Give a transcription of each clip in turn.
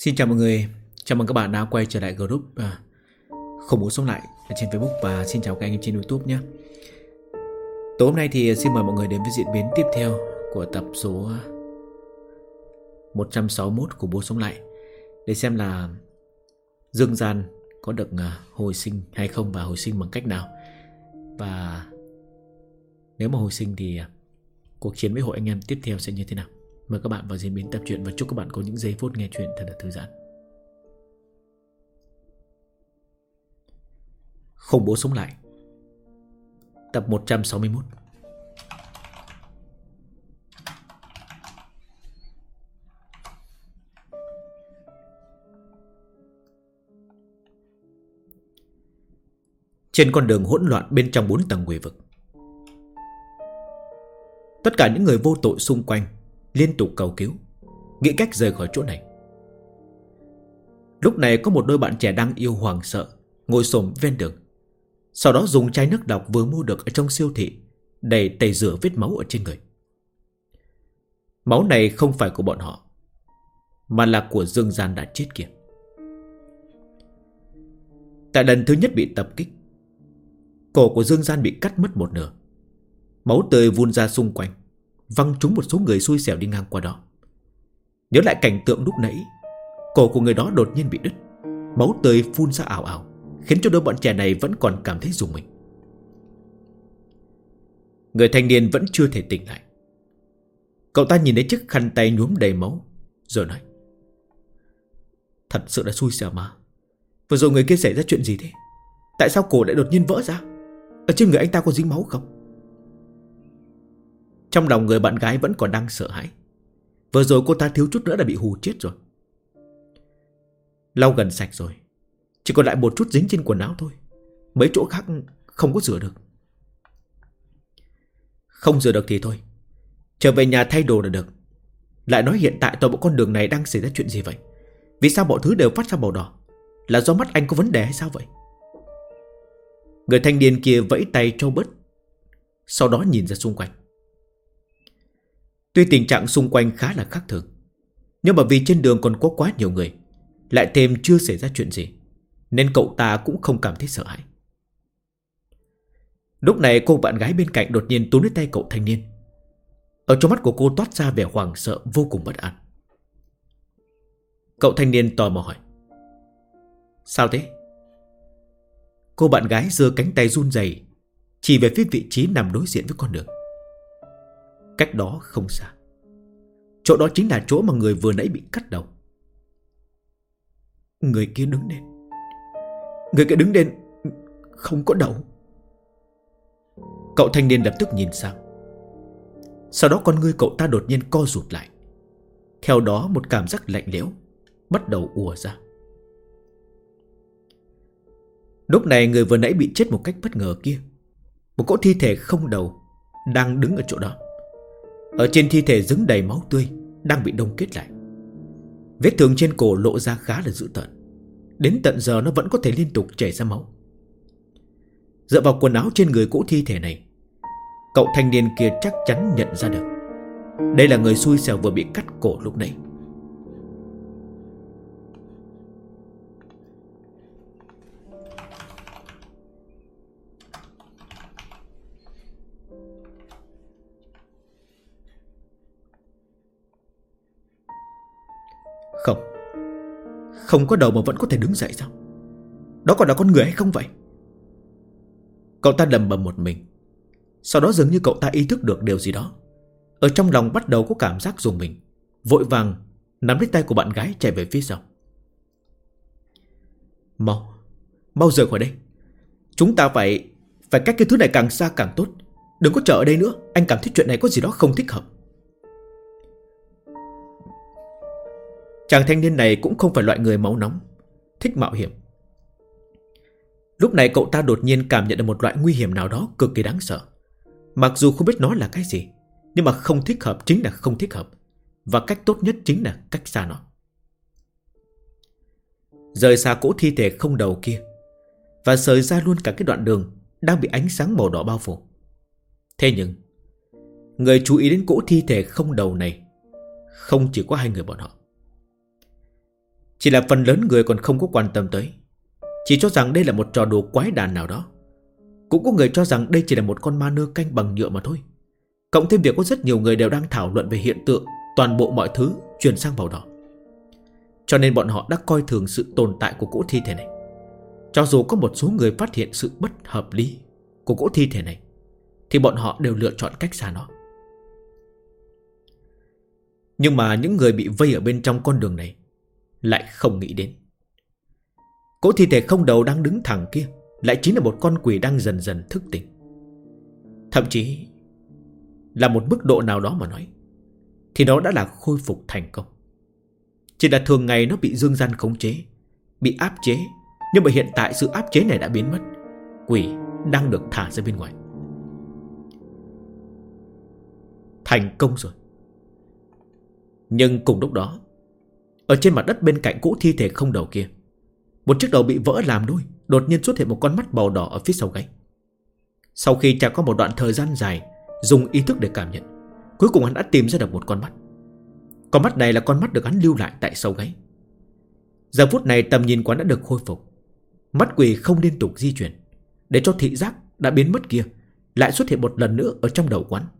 Xin chào mọi người, chào mừng các bạn đã quay trở lại group Không muốn sống lại ở trên Facebook. Và xin chào các anh em trên YouTube nhé. Tối hôm nay thì xin mời mọi người đến với diễn biến tiếp theo của tập số 161 của Bố Sống Lại, để xem là Dương Gian có được hồi sinh hay không, và hồi sinh bằng cách nào. Và nếu mà hồi sinh thì cuộc chiến với hội anh em tiếp theo sẽ như thế nào. Mời các bạn vào diễn biến tập truyện và chúc các bạn có những giây phút nghe chuyện thật là thư giãn. Không Bố Sống Lại, tập 161. Trên con đường hỗn loạn bên trong 4 tầng quỷ vực, tất cả những người vô tội xung quanh liên tục cầu cứu, nghĩ cách rời khỏi chỗ này. Lúc này có một đôi bạn trẻ đang yêu hoảng sợ ngồi xổm ven đường, sau đó dùng chai nước độc vừa mua được ở trong siêu thị để tẩy rửa vết máu ở trên người. Máu này không phải của bọn họ, mà là của Dương Gian đã chết kia. Tại lần thứ nhất bị tập kích, cổ của Dương Gian bị cắt mất một nửa. Máu tươi vun ra xung quanh, văng trúng một số người xui xẻo đi ngang qua đó. Nhớ lại cảnh tượng lúc nãy, cổ của người đó đột nhiên bị đứt, máu tươi phun ra ảo ảo, khiến cho đôi bọn trẻ này vẫn còn cảm thấy rùng mình. Người thanh niên vẫn chưa thể tỉnh lại. Cậu ta nhìn thấy chiếc khăn tay nhuốm đầy máu, rồi nói: Thật sự là xui xẻo mà. Vừa rồi người kia xảy ra chuyện gì thế? Tại sao cổ lại đột nhiên vỡ ra? Ở trên người anh ta có dính máu không? Trong lòng người bạn gái vẫn còn đang sợ hãi. Vừa rồi cô ta thiếu chút nữa đã bị hù chết rồi. Lau gần sạch rồi, chỉ còn lại một chút dính trên quần áo thôi. Mấy chỗ khác không có rửa được. Không rửa được thì thôi, trở về nhà thay đồ là được. Lại nói hiện tại toàn bộ con đường này đang xảy ra chuyện gì vậy? Vì sao mọi thứ đều phát ra màu đỏ? Là do mắt anh có vấn đề hay sao vậy? Người thanh niên kia vẫy tay cho bớt, sau đó nhìn ra xung quanh. Tuy tình trạng xung quanh khá là khác thường, nhưng mà vì trên đường còn có quá nhiều người, lại thêm chưa xảy ra chuyện gì, nên cậu ta cũng không cảm thấy sợ hãi. Lúc này cô bạn gái bên cạnh đột nhiên túm lấy tay cậu thanh niên. Ở trong mắt của cô toát ra vẻ hoảng sợ vô cùng bất an. Cậu thanh niên tò mò hỏi: Sao thế? Cô bạn gái giơ cánh tay run rẩy chỉ về phía vị trí nằm đối diện với con đường. Cách đó không xa, chỗ đó chính là chỗ mà người vừa nãy bị cắt đầu. Người kia đứng lên. Người kia đứng lên không có đầu. Cậu thanh niên lập tức nhìn sang. Sau đó con ngươi cậu ta đột nhiên co rụt lại. Theo đó một cảm giác lạnh lẽo bắt đầu ùa ra. Lúc này người vừa nãy bị chết một cách bất ngờ kia, một cỗ thi thể không đầu đang đứng ở chỗ đó. Ở trên thi thể dính đầy máu tươi, đang bị đông kết lại. Vết thương trên cổ lộ ra khá là dữ tợn. Đến tận giờ nó vẫn có thể liên tục chảy ra máu. Dựa vào quần áo trên người cỗ thi thể này, cậu thanh niên kia chắc chắn nhận ra được đây là người xui xẻo vừa bị cắt cổ lúc nãy. Không, không có đầu mà vẫn có thể đứng dậy sao? Đó còn là con người hay không vậy? Cậu ta lẩm bẩm một mình. Sau đó dường như cậu ta ý thức được điều gì đó. Ở trong lòng bắt đầu có cảm giác rùng mình, vội vàng nắm lấy tay của bạn gái chạy về phía sau. Mau, mau rời khỏi đây. Chúng ta phải cách cái thứ này càng xa càng tốt. Đừng có chờ ở đây nữa. Anh cảm thấy chuyện này có gì đó không thích hợp. Chàng thanh niên này cũng không phải loại người máu nóng, thích mạo hiểm. Lúc này cậu ta đột nhiên cảm nhận được một loại nguy hiểm nào đó cực kỳ đáng sợ. Mặc dù không biết nó là cái gì, nhưng mà không thích hợp chính là không thích hợp, và cách tốt nhất chính là cách xa nó. Rời xa cỗ thi thể không đầu kia, và rời ra luôn cả cái đoạn đường đang bị ánh sáng màu đỏ bao phủ. Thế nhưng người chú ý đến cỗ thi thể không đầu này không chỉ có hai người bọn họ. Chỉ là phần lớn người còn không có quan tâm tới, chỉ cho rằng đây là một trò đùa quái đản nào đó. Cũng có người cho rằng đây chỉ là một con ma nơ canh bằng nhựa mà thôi. Cộng thêm việc có rất nhiều người đều đang thảo luận về hiện tượng toàn bộ mọi thứ chuyển sang màu đỏ, cho nên bọn họ đã coi thường sự tồn tại của cỗ thi thể này. Cho dù có một số người phát hiện sự bất hợp lý của cỗ thi thể này, thì bọn họ đều lựa chọn cách xa nó. Nhưng mà những người bị vây ở bên trong con đường này lại không nghĩ đến, cỗ thi thể không đầu đang đứng thẳng kia lại chính là một con quỷ đang dần dần thức tỉnh. Thậm chí là một mức độ nào đó mà nói, thì nó đã là khôi phục thành công. Chỉ là thường ngày nó bị dương gian khống chế, bị áp chế. Nhưng mà hiện tại sự áp chế này đã biến mất, quỷ đang được thả ra bên ngoài. Thành công rồi. Nhưng cùng lúc đó, ở trên mặt đất bên cạnh cỗ thi thể không đầu kia, một chiếc đầu bị vỡ làm đôi, đột nhiên xuất hiện một con mắt màu đỏ ở phía sau gáy. Sau khi trải qua một đoạn thời gian dài dùng ý thức để cảm nhận, cuối cùng hắn đã tìm ra được một con mắt. Con mắt này là con mắt được hắn lưu lại tại sau gáy. Giờ phút này tầm nhìn quán đã được khôi phục. Mắt quỷ không liên tục di chuyển, để cho thị giác đã biến mất kia lại xuất hiện một lần nữa ở trong đầu quán.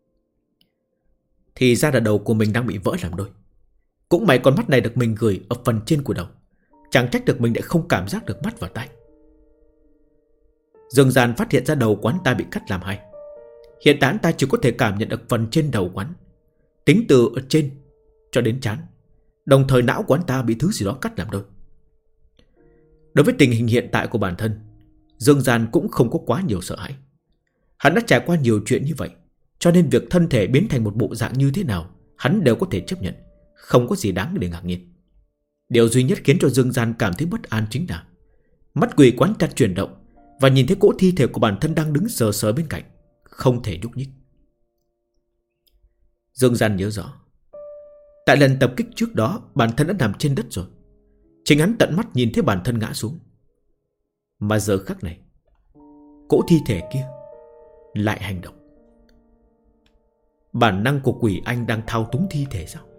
Thì ra là đầu của mình đang bị vỡ làm đôi. Cũng may con mắt này được mình gửi ở phần trên của đầu, chẳng trách được mình lại không cảm giác được mắt và tai. Dương gian phát hiện ra đầu quán ta bị cắt làm hai. Hiện tại ta chỉ có thể cảm nhận được phần trên đầu quán, tính từ ở trên cho đến trán. Đồng thời não quán ta bị thứ gì đó cắt làm đôi. Đối với tình hình hiện tại của bản thân, Dương gian cũng không có quá nhiều sợ hãi. Hắn đã trải qua nhiều chuyện như vậy, cho nên việc thân thể biến thành một bộ dạng như thế nào hắn đều có thể chấp nhận, không có gì đáng để ngạc nhiên. Điều duy nhất khiến cho Dương gian cảm thấy bất an chính là mắt quỷ quán ta chuyển động và nhìn thấy cỗ thi thể của bản thân đang đứng sờ sờ bên cạnh, không thể nhúc nhích. Dương gian nhớ rõ, tại lần tập kích trước đó bản thân đã nằm trên đất rồi. Chính hắn tận mắt nhìn thấy bản thân ngã xuống. Mà giờ khắc này, cỗ thi thể kia lại hành động. Bản năng của quỷ anh đang thao túng thi thể sao?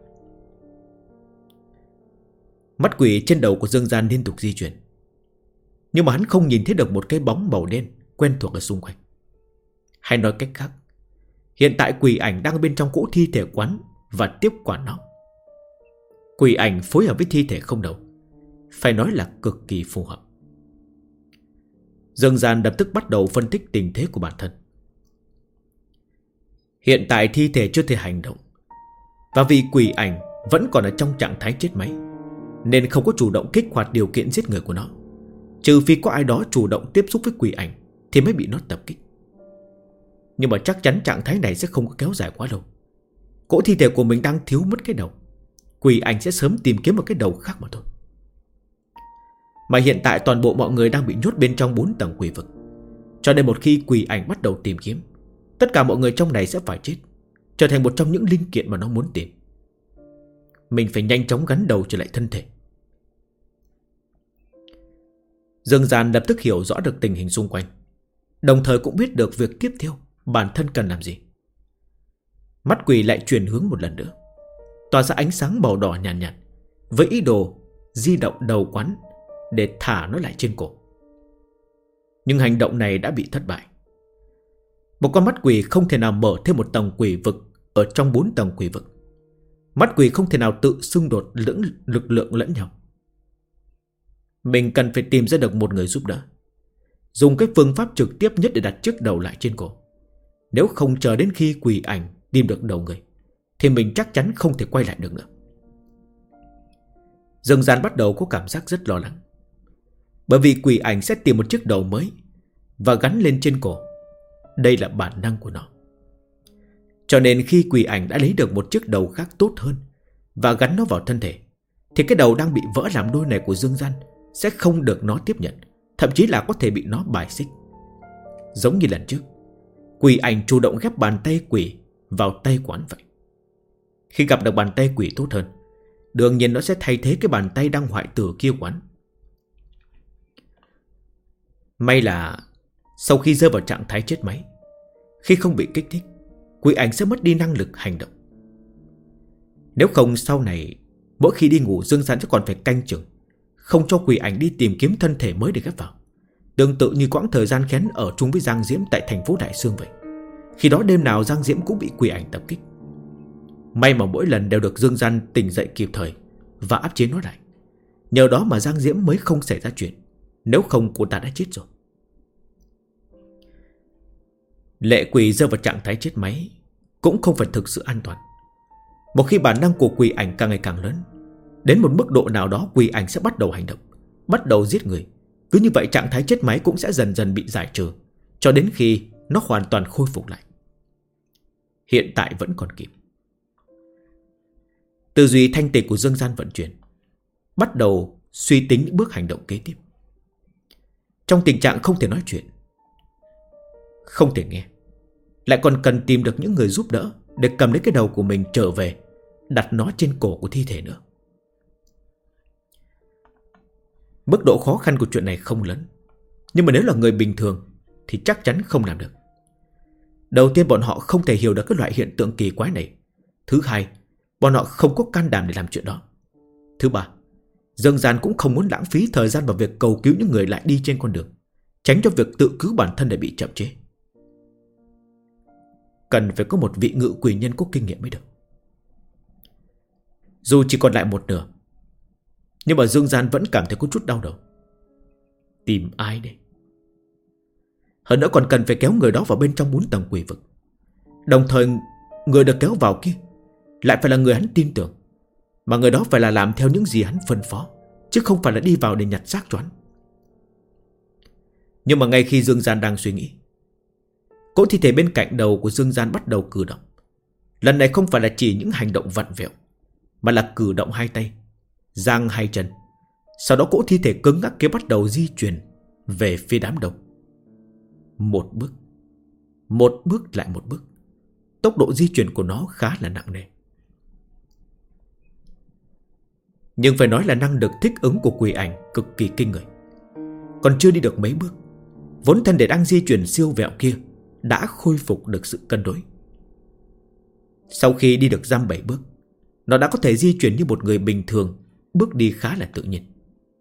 Mắt quỷ trên đầu của Dương gian liên tục di chuyển, nhưng mà hắn không nhìn thấy được một cái bóng màu đen quen thuộc ở xung quanh. Hay nói cách khác, hiện tại quỷ ảnh đang bên trong cỗ thi thể quán và tiếp quản nó. Quỷ ảnh phối hợp với thi thể không đầu, phải nói là cực kỳ phù hợp. Dương gian lập tức bắt đầu phân tích tình thế của bản thân. Hiện tại thi thể chưa thể hành động, và vì quỷ ảnh vẫn còn ở trong trạng thái chết máy, nên không có chủ động kích hoạt điều kiện giết người của nó. Trừ phi có ai đó chủ động tiếp xúc với quỷ ảnh thì mới bị nó tập kích. Nhưng mà chắc chắn trạng thái này sẽ không có kéo dài quá lâu. Cỗ thi thể của mình đang thiếu mất cái đầu, quỷ ảnh sẽ sớm tìm kiếm một cái đầu khác mà thôi. Mà hiện tại toàn bộ mọi người đang bị nhốt bên trong 4 tầng quỷ vực, cho nên một khi quỷ ảnh bắt đầu tìm kiếm, tất cả mọi người trong này sẽ phải chết, trở thành một trong những linh kiện mà nó muốn tìm. Mình phải nhanh chóng gắn đầu trở lại thân thể. Dương gian lập tức hiểu rõ được tình hình xung quanh, đồng thời cũng biết được việc tiếp theo bản thân cần làm gì. Mắt quỷ lại chuyển hướng một lần nữa, tỏa ra ánh sáng màu đỏ nhàn nhạt, với ý đồ di động đầu quán để thả nó lại trên cổ. Nhưng hành động này đã bị thất bại. Một con mắt quỷ không thể nào mở thêm một tầng quỷ vực ở trong 4 tầng quỷ vực. Mắt quỷ không thể nào tự xung đột lực lượng lẫn nhau. Mình cần phải tìm ra được một người giúp đỡ, dùng cái phương pháp trực tiếp nhất để đặt chiếc đầu lại trên cổ. Nếu không chờ đến khi quỷ ảnh tìm được đầu người, thì mình chắc chắn không thể quay lại được nữa. Dương gian bắt đầu có cảm giác rất lo lắng, bởi vì quỷ ảnh sẽ tìm một chiếc đầu mới và gắn lên trên cổ. Đây là bản năng của nó. Cho nên khi quỷ ảnh đã lấy được một chiếc đầu khác tốt hơn và gắn nó vào thân thể, thì cái đầu đang bị vỡ làm đôi này của Dương gian sẽ không được nó tiếp nhận, thậm chí là có thể bị nó bài xích. Giống như lần trước, quỷ ảnh chủ động ghép bàn tay quỷ vào tay quán vậy. Khi gặp được bàn tay quỷ tốt hơn, đương nhiên nó sẽ thay thế cái bàn tay đang hoại tử kia quán. May là sau khi rơi vào trạng thái chết máy, khi không bị kích thích, quỷ ảnh sẽ mất đi năng lực hành động. Nếu không sau này Mỗi khi đi ngủ Dương Gian sẽ còn phải canh chừng, không cho quỷ ảnh đi tìm kiếm thân thể mới để ghép vào. Tương tự như quãng thời gian Khén ở chung với Giang Diễm tại thành phố Đại Sương vậy. Khi đó đêm nào Giang Diễm cũng bị quỷ ảnh tập kích. May mà mỗi lần đều được Dương Gian tỉnh dậy kịp thời và áp chế nó lại. Nhờ đó mà Giang Diễm mới không xảy ra chuyện, nếu không cô ta đã chết rồi. Lệ quỷ rơi vào trạng thái chết máy cũng không phải thực sự an toàn. Một khi bản năng của quỷ ảnh càng ngày càng lớn, đến một mức độ nào đó quỷ ảnh sẽ bắt đầu hành động, bắt đầu giết người. Cứ như vậy trạng thái chết máy cũng sẽ dần dần bị giải trừ, cho đến khi nó hoàn toàn khôi phục lại. Hiện tại vẫn còn kịp. Tư duy thanh tịnh của Dương Gian vận chuyển, bắt đầu suy tính những bước hành động kế tiếp. Trong tình trạng không thể nói chuyện, không thể nghe, lại còn cần tìm được những người giúp đỡ để cầm lấy cái đầu của mình trở về, đặt nó trên cổ của thi thể nữa. Mức độ khó khăn của chuyện này không lớn, nhưng mà nếu là người bình thường thì chắc chắn không làm được. Đầu tiên bọn họ không thể hiểu được cái loại hiện tượng kỳ quái này. Thứ hai, bọn họ không có can đảm để làm chuyện đó. Thứ ba, Dương Gian cũng không muốn lãng phí thời gian vào việc cầu cứu những người lại đi trên con đường, tránh cho việc tự cứu bản thân để bị chậm chế. Cần phải có một vị ngự quỷ nhân có kinh nghiệm mới được. Dù chỉ còn lại một nửa, nhưng mà Dương Gian vẫn cảm thấy có chút đau đầu. Tìm ai đây? Hơn nữa còn cần phải kéo người đó vào bên trong 4 tầng quỷ vực. Đồng thời người được kéo vào kia lại phải là người hắn tin tưởng, mà người đó phải là làm theo những gì hắn phân phó, chứ không phải là đi vào để nhặt xác cho hắn. Nhưng mà ngay khi Dương Gian đang suy nghĩ, cỗ thi thể bên cạnh đầu của Dương Gian bắt đầu cử động. Lần này không phải là chỉ những hành động vặn vẹo, mà là cử động hai tay, giang hai chân. Sau đó cỗ thi thể cứng ngắc kia bắt đầu di chuyển về phía đám đông. Một bước lại một bước. Tốc độ di chuyển của nó khá là nặng nề. Nhưng phải nói là năng lực thích ứng của quỷ ảnh cực kỳ kinh người. Còn chưa đi được mấy bước, vốn thân thể đang di chuyển siêu vẹo kia đã khôi phục được sự cân đối. Sau khi đi được dăm 7 bước, nó đã có thể di chuyển như một người bình thường, bước đi khá là tự nhiên.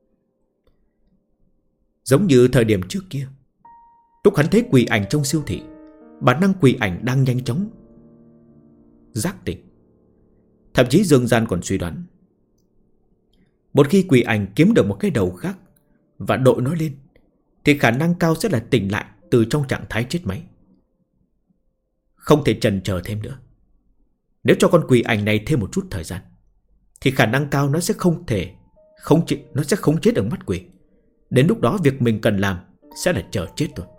Giống như thời điểm trước kia, lúc hắn thấy quỷ ảnh trong siêu thị, bản năng quỷ ảnh đang nhanh chóng giác tỉnh. Thậm chí Dương Gian còn suy đoán, một khi quỷ ảnh kiếm được một cái đầu khác và đội nó lên, thì khả năng cao sẽ là tỉnh lại từ trong trạng thái chết máy. Không thể chần chờ thêm nữa. Nếu cho con quỷ ảnh này thêm một chút thời gian, thì khả năng cao nó sẽ khống chế được mắt quỷ. Đến lúc đó việc mình cần làm sẽ là chờ chết rồi.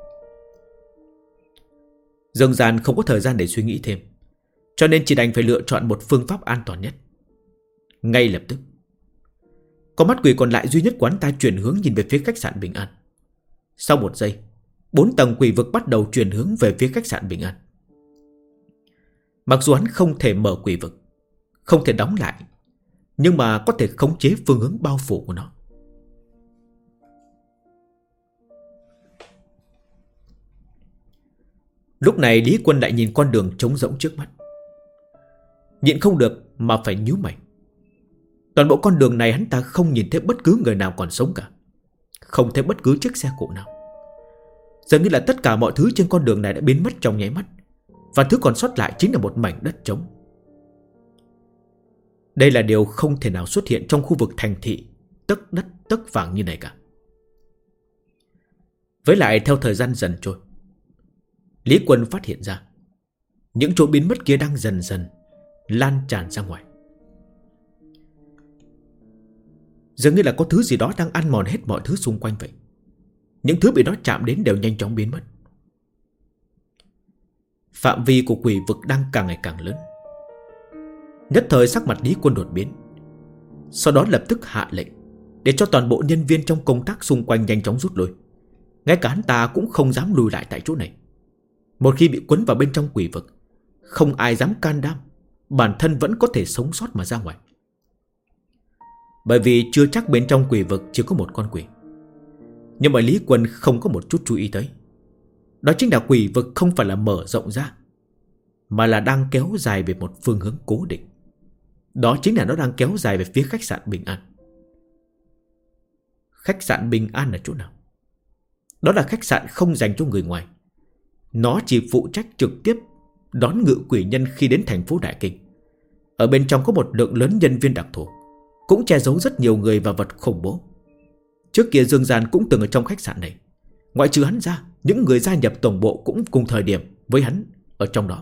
Dương Gian không có thời gian để suy nghĩ thêm, cho nên chỉ đành phải lựa chọn một phương pháp an toàn nhất. Ngay lập tức, con mắt quỷ còn lại duy nhất của hắn ta chuyển hướng nhìn về phía khách sạn Bình An. Sau một giây, 4 tầng quỷ vực bắt đầu chuyển hướng về phía khách sạn Bình An. Mặc dù hắn không thể mở quỷ vực, không thể đóng lại, nhưng mà có thể khống chế phương hướng bao phủ của nó. Lúc này Lý Quân lại nhìn con đường trống rỗng trước mắt, nhịn không được mà phải nhíu mày. Toàn bộ con đường này hắn ta không nhìn thấy bất cứ người nào còn sống cả, không thấy bất cứ chiếc xe cộ nào. Dường như là tất cả mọi thứ trên con đường này đã biến mất trong nháy mắt, và thứ còn sót lại chính là một mảnh đất trống. Đây là điều không thể nào xuất hiện trong khu vực thành thị tấc đất tấc vàng như này cả. Với lại theo thời gian dần trôi, Lý Quân phát hiện ra những chỗ biến mất kia đang dần dần lan tràn ra ngoài. Dường như là có thứ gì đó đang ăn mòn hết mọi thứ xung quanh vậy. Những thứ bị nó chạm đến đều nhanh chóng biến mất. Phạm vi của quỷ vực đang càng ngày càng lớn. Nhất thời sắc mặt Lý Quân đột biến, sau đó lập tức hạ lệnh để cho toàn bộ nhân viên trong công tác xung quanh nhanh chóng rút lui. Ngay cả hắn ta cũng không dám lùi lại tại chỗ này. Một khi bị quấn vào bên trong quỷ vực, không ai dám can đảm bản thân vẫn có thể sống sót mà ra ngoài. Bởi vì chưa chắc bên trong quỷ vực chỉ có một con quỷ. Nhưng mà Lý Quân không có một chút chú ý tới. Đó chính là quỷ vực không phải là mở rộng ra, mà là đang kéo dài về một phương hướng cố định. Đó chính là nó đang kéo dài về phía khách sạn Bình An. Khách sạn Bình An là chỗ nào? Đó là khách sạn không dành cho người ngoài. Nó chỉ phụ trách trực tiếp đón ngự quỷ nhân khi đến thành phố Đại Kinh. Ở bên trong có một lượng lớn nhân viên đặc thù, cũng che giấu rất nhiều người và vật khủng bố. Trước kia Dương Gian cũng từng ở trong khách sạn này. Ngoại trừ hắn ra, những người gia nhập tổng bộ cũng cùng thời điểm với hắn ở trong đó.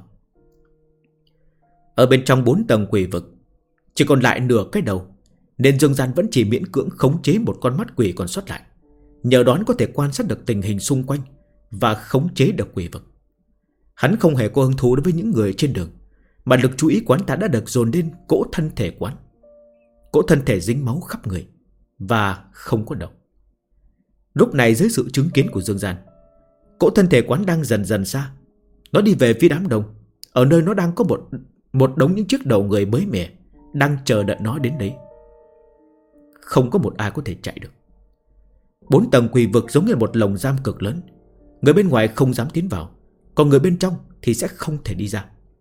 Ở bên trong 4 tầng quỷ vực chỉ còn lại nửa cái đầu, nên Dương Gian vẫn chỉ miễn cưỡng khống chế một con mắt quỷ còn sót lại. Nhờ đó có thể quan sát được tình hình xung quanh và khống chế được quỷ vực. Hắn không hề có hứng thú đối với những người trên đường, mà lực chú ý quán ta đã được dồn lên cỗ thân thể quán. Cỗ thân thể dính máu khắp người và không có đầu. Lúc này dưới sự chứng kiến của Dương Gian, cỗ thân thể quán đang dần dần xa. Nó đi về phía đám đông. Ở nơi nó đang có một đống những chiếc đầu người mới mẻ đang chờ đợi nó đến đấy. Không có một ai có thể chạy được. 4 tầng quỷ vực giống như một lồng giam cực lớn. Người bên ngoài không dám tiến vào, còn người bên trong thì sẽ không thể đi ra.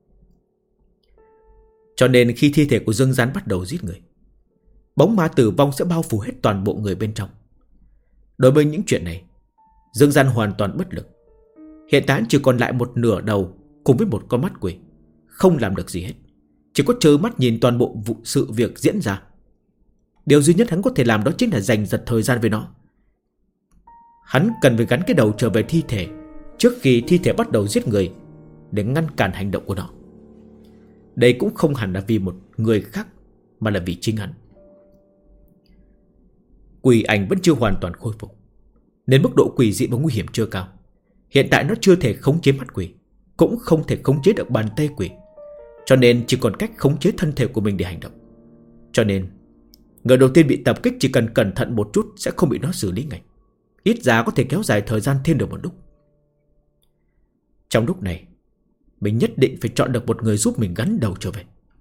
Cho nên khi thi thể của Dương Gian bắt đầu giết người, bóng ma tử vong sẽ bao phủ hết toàn bộ người bên trong. Đối với những chuyện này, Dương Gian hoàn toàn bất lực. Hiện tại chỉ còn lại một nửa đầu cùng với một con mắt quỷ, không làm được gì hết, chỉ có trơ mắt nhìn toàn bộ sự việc diễn ra. Điều duy nhất hắn có thể làm đó chính là giành giật thời gian với nó. Hắn cần phải gắn cái đầu trở về thi thể trước khi thi thể bắt đầu giết người, để ngăn cản hành động của nó. Đây cũng không hẳn là vì một người khác, mà là vì chính hắn. Quỷ ảnh vẫn chưa hoàn toàn khôi phục, nên mức độ quỷ dị và nguy hiểm chưa cao. Hiện tại nó chưa thể khống chế mắt quỷ, cũng không thể khống chế được bàn tay quỷ, cho nên chỉ còn cách khống chế thân thể của mình để hành động. Cho nên người đầu tiên bị tập kích chỉ cần cẩn thận một chút sẽ không bị nó xử lý ngay. Ít ra có thể kéo dài thời gian thêm được một lúc. Trong lúc này, mình nhất định phải chọn được một người giúp mình gắn đầu trở về.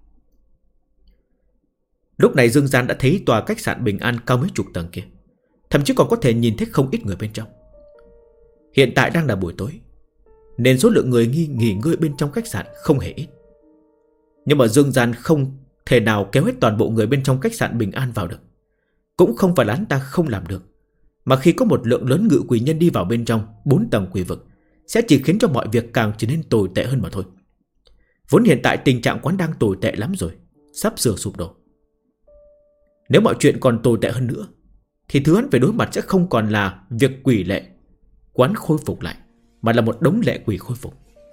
Lúc này Dương Gian đã thấy tòa khách sạn Bình An cao mấy chục tầng kia, thậm chí còn có thể nhìn thấy không ít người bên trong. Hiện tại đang là buổi tối, nên số lượng người nghỉ ngơi bên trong khách sạn không hề ít. Nhưng mà Dương Gian không thể nào kéo hết toàn bộ người bên trong khách sạn Bình An vào được. Cũng không phải là hắn ta không làm được, mà khi có một lượng lớn ngự quỷ nhân đi vào bên trong 4 tầng quỷ vực, sẽ chỉ khiến cho mọi việc càng trở nên tồi tệ hơn mà thôi. Vốn hiện tại tình trạng quán đang tồi tệ lắm rồi, sắp sửa sụp đổ. Nếu mọi chuyện còn tồi tệ hơn nữa, thì thứ hắn phải đối mặt sẽ không còn là việc quỷ lệ quán khôi phục lại, mà là một đống lệ quỷ khôi phục.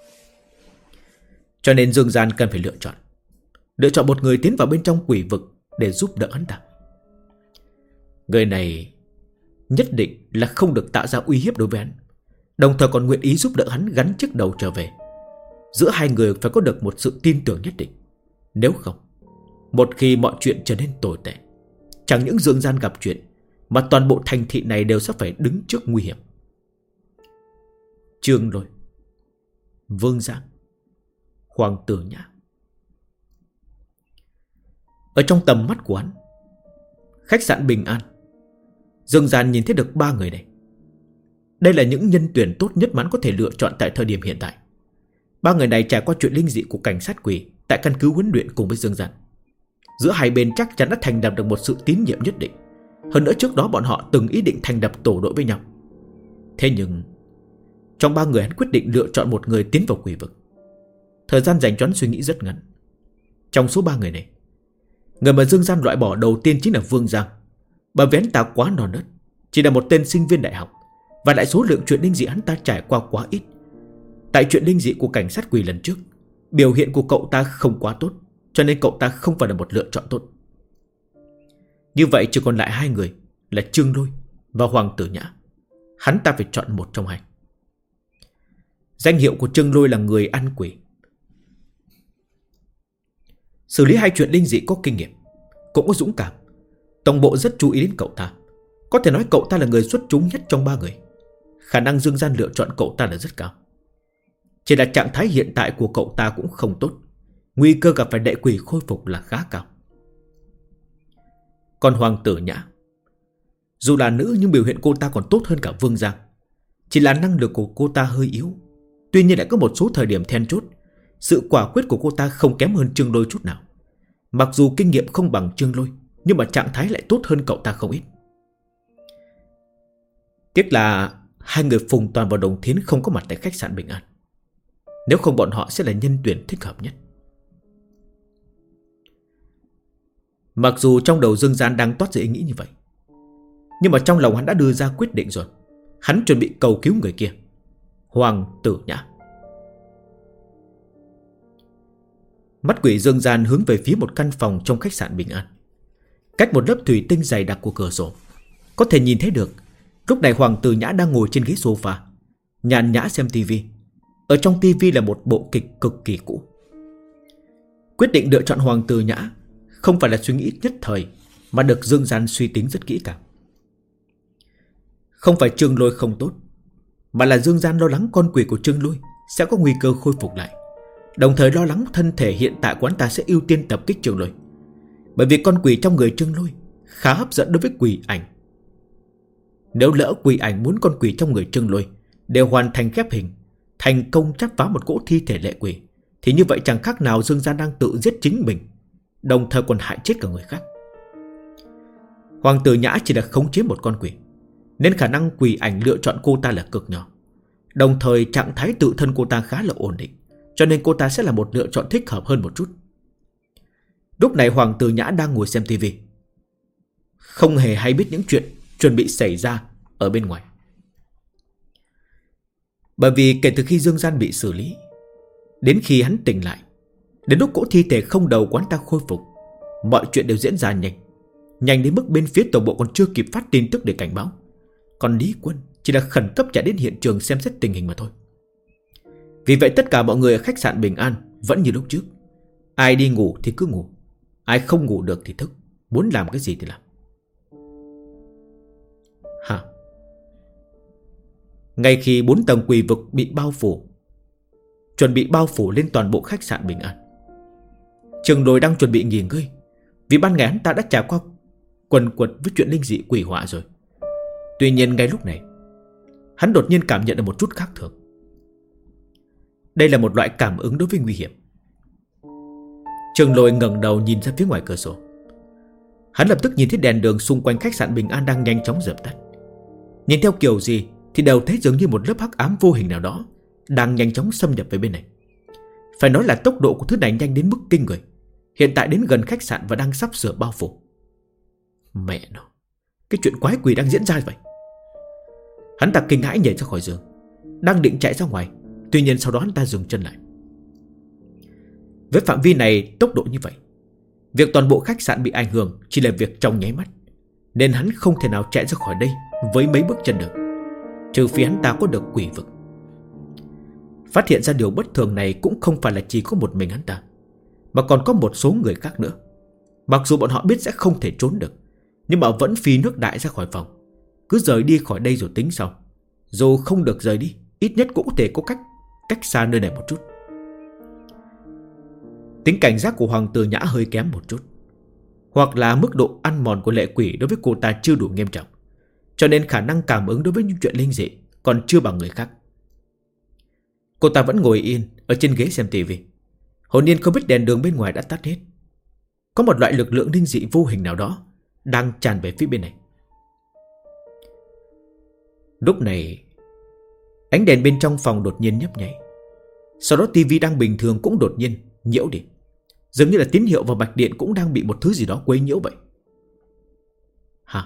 Cho nên Dương Gian cần phải lựa chọn một người tiến vào bên trong quỷ vực để giúp đỡ hắn ta. Người này nhất định là không được tạo ra uy hiếp đối với hắn, đồng thời còn nguyện ý giúp đỡ hắn gắn chiếc đầu trở về. Giữa hai người phải có được một sự tin tưởng nhất định. Nếu không, một khi mọi chuyện trở nên tồi tệ, chẳng những Dương Gian gặp chuyện, mà toàn bộ thành thị này đều sẽ phải đứng trước nguy hiểm. Trương Lôi, Vương Giang, Hoàng Tử Nhã. Ở trong tầm mắt của hắn, khách sạn Bình An, Dương Gian nhìn thấy được 3 người này. Đây là những nhân tuyển tốt nhất mà hắn có thể lựa chọn tại thời điểm hiện tại. 3 người này trải qua chuyện linh dị của cảnh sát quỷ tại căn cứ huấn luyện cùng với Dương Gian. Giữa hai bên chắc chắn đã thành lập được một sự tín nhiệm nhất định. Hơn nữa trước đó bọn họ từng ý định thành lập tổ đội với nhau. Thế nhưng trong 3 người hắn quyết định lựa chọn một người tiến vào quỷ vực. Thời gian dành cho hắn suy nghĩ rất ngắn. Trong số 3 người này, người mà Dương Gian loại bỏ đầu tiên chính là Vương Giang. Bởi vì hắn ta quá non nớt, chỉ là một tên sinh viên đại học, và lại số lượng chuyện linh dị hắn ta trải qua quá ít. Tại chuyện linh dị của cảnh sát quỷ lần trước, biểu hiện của cậu ta không quá tốt, cho nên cậu ta không phải là một lựa chọn tốt. Như vậy chỉ còn lại 2 người là Trương Lôi và Hoàng Tử Nhã. Hắn ta phải chọn một trong hai. Danh hiệu của Trương Lôi là người ăn quỷ, xử lý 2 chuyện linh dị có kinh nghiệm, cũng có dũng cảm. Tổng bộ rất chú ý đến cậu ta. Có thể nói cậu ta là người xuất chúng nhất trong 3 người. Khả năng Dương Gian lựa chọn cậu ta là rất cao. Chỉ là trạng thái hiện tại của cậu ta cũng không tốt, nguy cơ gặp phải đệ quỷ khôi phục là khá cao. Còn Hoàng Tử Nhã, dù là nữ nhưng biểu hiện cô ta còn tốt hơn cả Vương Giang. Chỉ là năng lực của cô ta hơi yếu, tuy nhiên lại có một số thời điểm then chốt. Sự quả quyết của cô ta không kém hơn Trương Lôi chút nào. Mặc dù kinh nghiệm không bằng Trương Lôi, nhưng mà trạng thái lại tốt hơn cậu ta không ít. Tiếc là hai người Phùng Toàn và Đồng Thiến không có mặt tại khách sạn Bình An. Nếu không bọn họ sẽ là nhân tuyển thích hợp nhất. Mặc dù trong đầu Dương Gian đang toát ra ý nghĩ như vậy, nhưng mà trong lòng hắn đã đưa ra quyết định rồi. Hắn chuẩn bị cầu cứu người kia, Hoàng Tử Nhã. Mắt quỷ Dương Gian hướng về phía một căn phòng trong khách sạn Bình An. Cách một lớp thủy tinh dày đặc của cửa sổ, có thể nhìn thấy được lúc này Hoàng Tử Nhã đang ngồi trên ghế sofa, nhàn nhã xem tivi. Ở trong tivi là một bộ kịch cực kỳ cũ. Quyết định lựa chọn Hoàng Tử Nhã không phải là suy nghĩ nhất thời, mà được Dương Gian suy tính rất kỹ càng. Không phải Trương Lôi không tốt, mà là Dương Gian lo lắng con quỷ của Trương Lôi sẽ có nguy cơ khôi phục lại, đồng thời lo lắng thân thể hiện tại của hắn ta sẽ ưu tiên tập kích Trương Lôi. Bởi vì con quỷ trong người Trương Lôi khá hấp dẫn đối với quỷ ảnh. Nếu lỡ quỷ ảnh muốn con quỷ trong người Trương Lôi đều hoàn thành ghép hình, thành công chắt phá một cỗ thi thể lệ quỷ, thì như vậy chẳng khác nào Dương Gian đang tự giết chính mình, đồng thời còn hại chết cả người khác. Hoàng Tử Nhã chỉ là khống chế một con quỷ, nên khả năng quỷ ảnh lựa chọn cô ta là cực nhỏ. Đồng thời trạng thái tự thân cô ta khá là ổn định, cho nên cô ta sẽ là một lựa chọn thích hợp hơn một chút. Lúc này Hoàng Tử Nhã đang ngồi xem tivi, không hề hay biết những chuyện chuẩn bị xảy ra ở bên ngoài. Bởi vì kể từ khi Dương Gian bị xử lý, đến khi hắn tỉnh lại, đến lúc cỗ thi thể không đầu của hắn ta khôi phục, mọi chuyện đều diễn ra nhanh. Nhanh đến mức bên phía tổng bộ còn chưa kịp phát tin tức để cảnh báo. Còn Lý Quân chỉ là khẩn cấp chạy đến hiện trường xem xét tình hình mà thôi. Vì vậy tất cả mọi người ở khách sạn Bình An vẫn như lúc trước. Ai đi ngủ thì cứ ngủ, ai không ngủ được thì thức, muốn làm cái gì thì làm. Hả? Ngay khi 4 tầng quỷ vực bị bao phủ, chuẩn bị bao phủ lên toàn bộ khách sạn Bình An, Trương Lôi đang chuẩn bị nghỉ ngơi. Vì ban ngày hắn ta đã trải qua quần quật với chuyện linh dị quỷ họa rồi. Tuy nhiên ngay lúc này, hắn đột nhiên cảm nhận được một chút khác thường. Đây là một loại cảm ứng đối với nguy hiểm. Trương Lôi ngẩng đầu nhìn ra phía ngoài cửa sổ. Hắn lập tức nhìn thấy đèn đường xung quanh khách sạn Bình An đang nhanh chóng dập tắt. Nhìn theo kiểu gì thì đều thấy dường như một lớp hắc ám vô hình nào đó đang nhanh chóng xâm nhập về bên này. Phải nói là tốc độ của thứ này nhanh đến mức kinh người. Hiện tại đến gần khách sạn và đang sắp sửa bao phủ. Mẹ nó, cái chuyện quái quỷ đang diễn ra vậy. Hắn ta kinh hãi nhảy ra khỏi giường, đang định chạy ra ngoài. Tuy nhiên sau đó hắn ta dừng chân lại. Với phạm vi này, tốc độ như vậy, việc toàn bộ khách sạn bị ảnh hưởng chỉ là việc trong nháy mắt, nên hắn không thể nào chạy ra khỏi đây với mấy bước chân được, trừ phi hắn ta có được quỷ vực. Phát hiện ra điều bất thường này cũng không phải là chỉ có một mình hắn ta, mà còn có một số người khác nữa. Mặc dù bọn họ biết sẽ không thể trốn được, nhưng mà vẫn phi nước đại ra khỏi phòng. Cứ rời đi khỏi đây rồi tính sau. Dù không được rời đi, ít nhất cũng có thể có cách xa nơi này một chút. Tính cảnh giác của Hoàng Tử Nhã hơi kém một chút, hoặc là mức độ ăn mòn của lệ quỷ đối với cô ta chưa đủ nghiêm trọng, cho nên khả năng cảm ứng đối với những chuyện linh dị còn chưa bằng người khác. Cô ta vẫn ngồi yên ở trên ghế xem tivi. Hồn nhiên không biết đèn đường bên ngoài đã tắt hết. Có một loại lực lượng linh dị vô hình nào đó đang tràn về phía bên này. Lúc này, ánh đèn bên trong phòng đột nhiên nhấp nháy. Sau đó tivi đang bình thường cũng đột nhiên nhiễu đi. Dường như là tín hiệu và mạch điện cũng đang bị một thứ gì đó quấy nhiễu vậy. Hả?